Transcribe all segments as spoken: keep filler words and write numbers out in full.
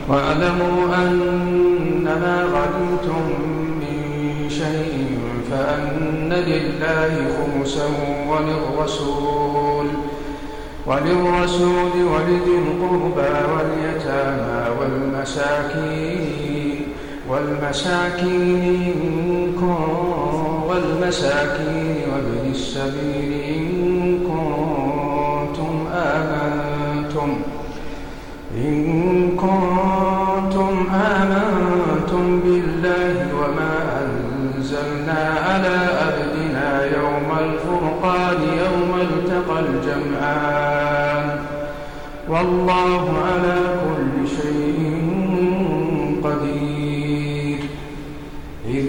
واعلموا أنما غنمتم من شيء فأن لله خمسه وللرسول وللرسول ولذي القربى واليتامى والمساكين والمساكين والمساكين وابن السبيل إن كنتم آمنتم إن كنتم آمنتم بالله وما أنزلنا على عبدنا يوم الفرقان يوم التقى الجمعان والله على كل شيء قدير. إذ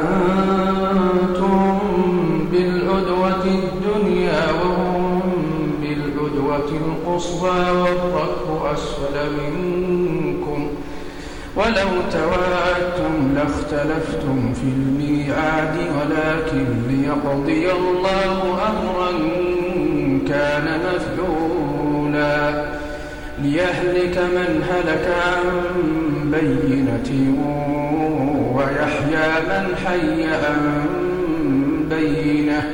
أنتم بالعدوة الدنيا وهم بالعدوة القصوى والركب أسفل منكم ولو تواعدتم لاختلفتم في الميعاد ولكن ليقضي الله أمرا كان مفعولا ليهلك من هلك عن بينة ويحيى من حي عن بينة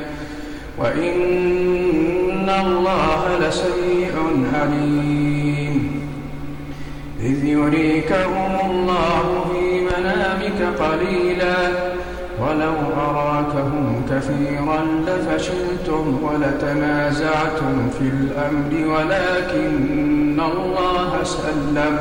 وإن الله لسميع عليم. إذ يريكهم الله في منامك قليلا ولو أراكهم كثيرا لفشلتم ولتنازعتم في الأمر ولكن الله سلم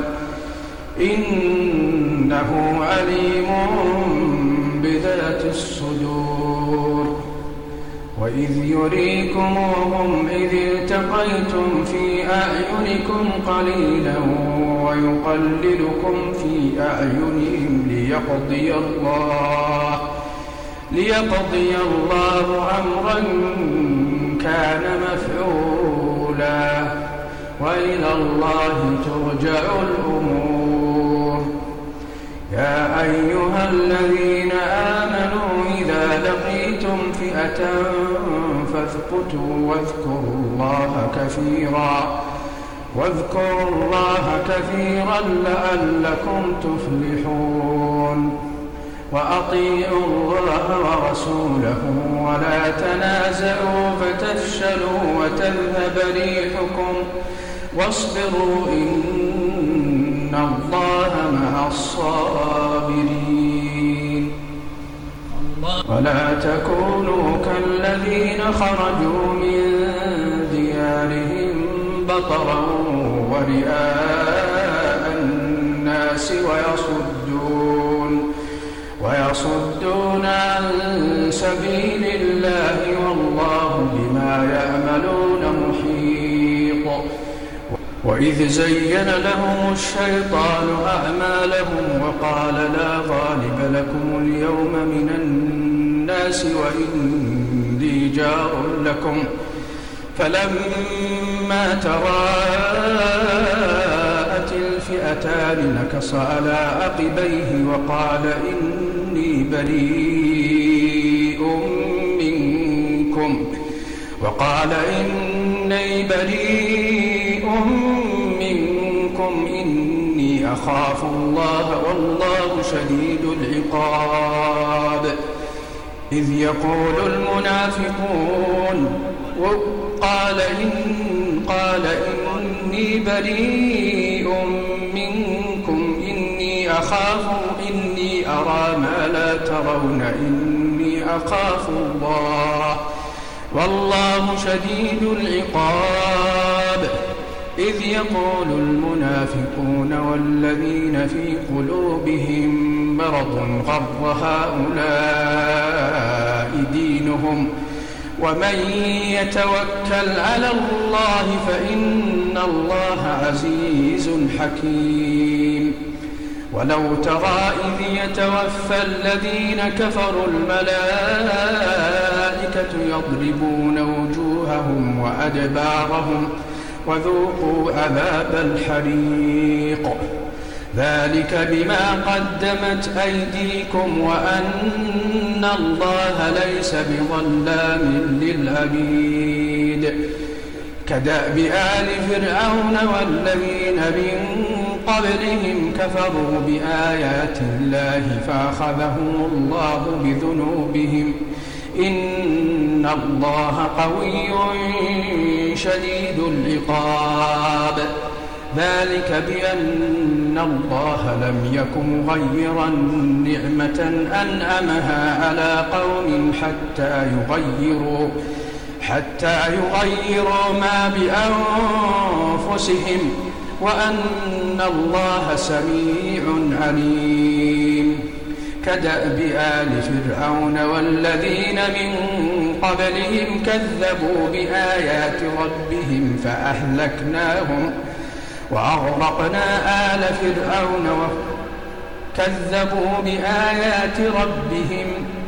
إنه عليم بذات الصدور. وإذ يريكموهم إذ التقيتم في أعينكم قليلا ويقللكم في أعينهم ليقضي الله ليقضي الله أمرا كان مفعولا وإلى الله ترجع الأمور. يا أيها الذين آمنوا إذا لقيتم فئة فاثبتوا واذكروا الله كثيرا واذكروا الله كثيرا لعلكم تفلحون. وأطيعوا الله ورسوله ولا تنازعوا فتفشلوا وتذهب ريحكم واصبروا إن الله مع الصابرين. ولا تكونوا كالذين خرجوا من ديارهم بطرا ورئاء الناس ويصدون ويصدون عن سبيل الله والله بما يعملون محيط. وإذ زين لهم الشيطان أعمالهم وقال لا غالب لكم اليوم من الناس وإني جار لكم فلما تراءت الفئتان نكص على عقبيه وقال إني بريء منكم وقال إني بريء منكم إني أخاف الله والله شديد العقاب. إذ يقول المنافقون وقال إن قال إني بريء منكم إني أخاف إني أرى ما لا ترون إني أخاف الله والله شديد العقاب. إذ يقول المنافقون والذين في قلوبهم مرض غر هؤلاء دينهم ومن يتوكل على الله فإن الله عزيز حكيم. ولو ترى إذ يتوفى الذين كفروا الملائكة يضربون وجوههم وأدبارهم وذوقوا عذاب الحريق ذلك بما قدمت أيديكم وأن الله ليس بظلام للعبيد. كدأب آل فرعون والذين من قبلهم كفروا بآيات الله فأخذهم الله بذنوبهم إن الله قوي شديد العقاب ذلك بأن الله لم يكن مغيرا نعمة أنعمها على قوم حتى يغيروا حتى يغيروا ما بأنفسهم وأن الله سميع عليم كدأب آل فرعون والذين من قبلهم كذبوا بآيات ربهم فأهلكناهم وأغرقنا آل فرعون كذبوا بآيات ربهم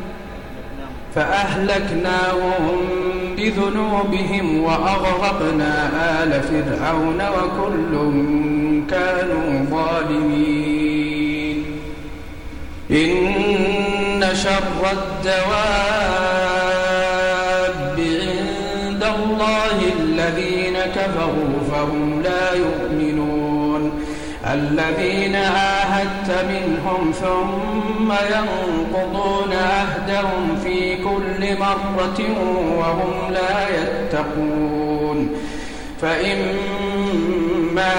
فأهلكناهم بذنوبهم وأغرقنا آل فرعون وكل كانوا ظالمين إن شر الدواب عند الله الذين كفروا فهم لا يؤمنون الذين عاهدت منهم ثم ينقضون عهدهم في كل مرة وهم لا يتقون فإما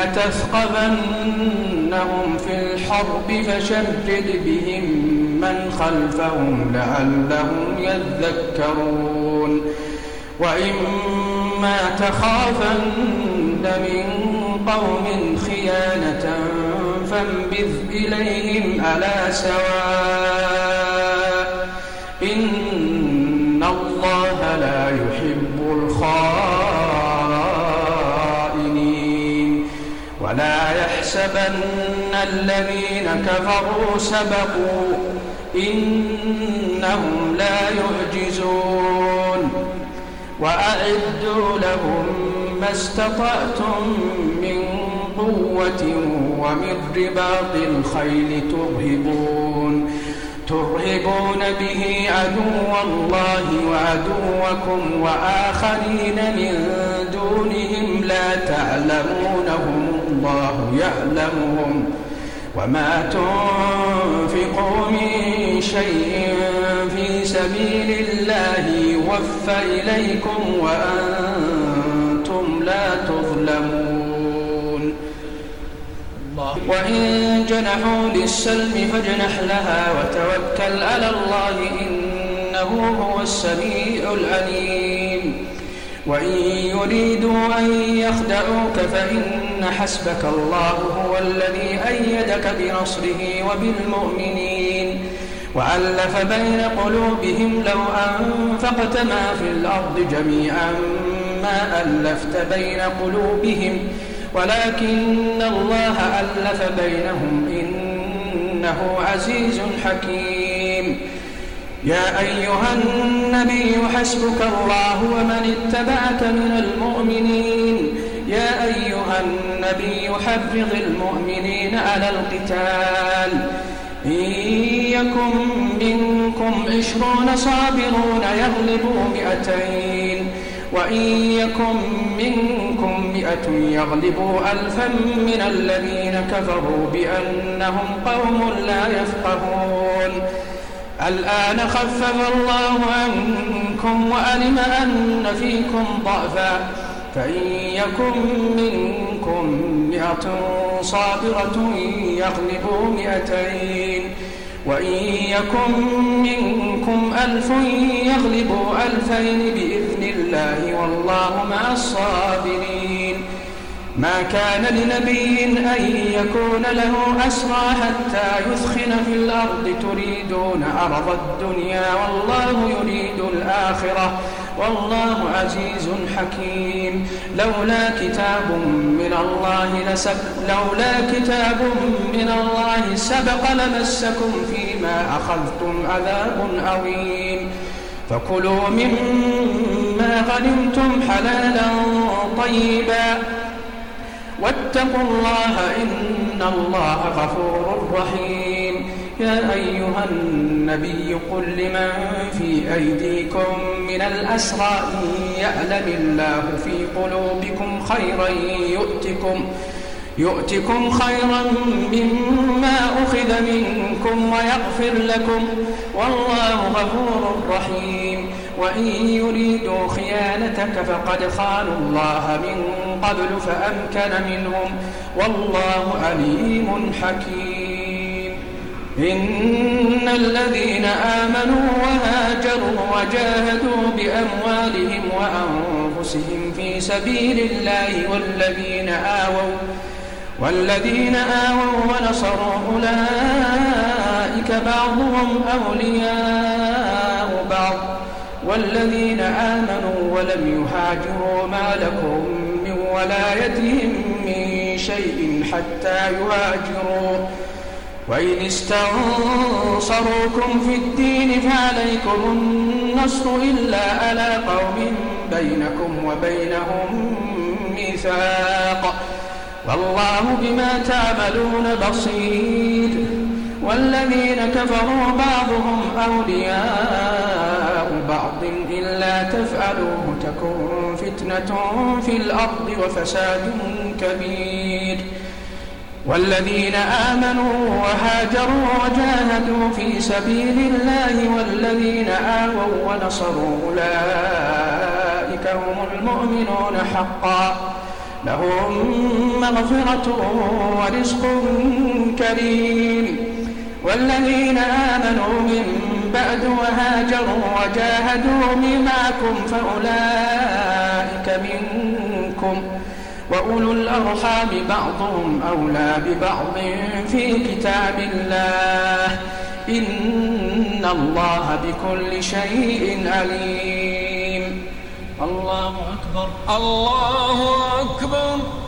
تثقفنهم في الحرب فشرد بهم من خلفهم لعلهم يذكرون وإما تخافن من قوم خيانة فانبذ إليهم على سواء إن الله لا يحب الخائنين ولا يحسبن الذين كفروا سبقوا إنهم لا يعجزون وأعدوا لهم ما استطعتم من قوة ومن رباط الخيل ترهبون ترهبون به عدو الله وعدوكم وآخرين من دونهم لا تعلمونهم الله يعلمهم وما تنفقوا من شيء في سبيل الله يوفى إليكم وأنتم لا تظلمون وإن جنحوا للسلم فاجنح لها وتوكل على الله إنه هو السميع العليم وإن يريدوا أن يخدعوك فإن حسبك الله هو الذي أيدك بنصره وبالمؤمنين وألف بين قلوبهم لو أنفقت ما في الأرض جميعا ما ألفت بين قلوبهم ولكن الله ألف بينهم إنه عزيز حكيم يا أيها النبي حسبك الله ومن اتبعك من المؤمنين يا أيها النبي حرض المؤمنين على القتال إن يكن منكم عشرون صابرون يغلبوا مئتين وإن يكن منكم مئة يغلبوا ألفا من الذين كفروا بأنهم قوم لا يفقهون الآن خفف الله عنكم وعلم أن فيكم ضعفا فإن يكن منكم مئة صابرة يغلبوا مئتين وإن يكن منكم ألف يغلبوا ألفين بإذن الله والله مع الصابرين ما كان لنبي أن يكون له أسرى حتى يثخن في الأرض تريدون عرض الدنيا والله يريد الآخرة والله عزيز حكيم لولا كتاب من الله لسبق لولا كتاب من الله سبق لمسكم فيما أخذتم عذاب عظيم فكلوا مما غنمتم حلالا طيبا واتقوا الله إن الله غفور رحيم يا أيها النبي قل لمن في أيديكم من الأسرى إن يعلم الله في قلوبكم خيرا يؤتكم يؤتكم خيرا مما أخذ منكم ويغفر لكم والله غفور رحيم. وإن يريدوا خيانتك فقد خانوا الله من قبل فأمكن منهم والله عليم حكيم. إن الذين آمنوا وهاجروا وجاهدوا بأموالهم وأنفسهم في سبيل الله والذين آووا والذين آووا ونصروا أولئك بعضهم أولياء بعض والذين آمنوا ولم يهاجروا ما لكم من ولايتهم من شيء حتى يهاجروا وإن استنصروكم في الدين فعليكم النصر إلا على قوم بينكم وبينهم ميثاق والله بما تعملون بصير. والذين كفروا بعضهم أولياء بعض إلا تفعلوه تكن فتنة في الأرض وفساد كبير. والذين آمنوا وهاجروا وجاهدوا في سبيل الله والذين آووا ونصروا أولئك هم المؤمنون حقا لهم مغفرة ورزق كريم. والذين آمنوا من بعد وهاجروا وجاهدوا معكم فأولئك منكم وأولو الأرحام بعضهم أولى ببعض في كتاب الله إن الله بكل شيء عليم. الله أكبر. الله أكبر.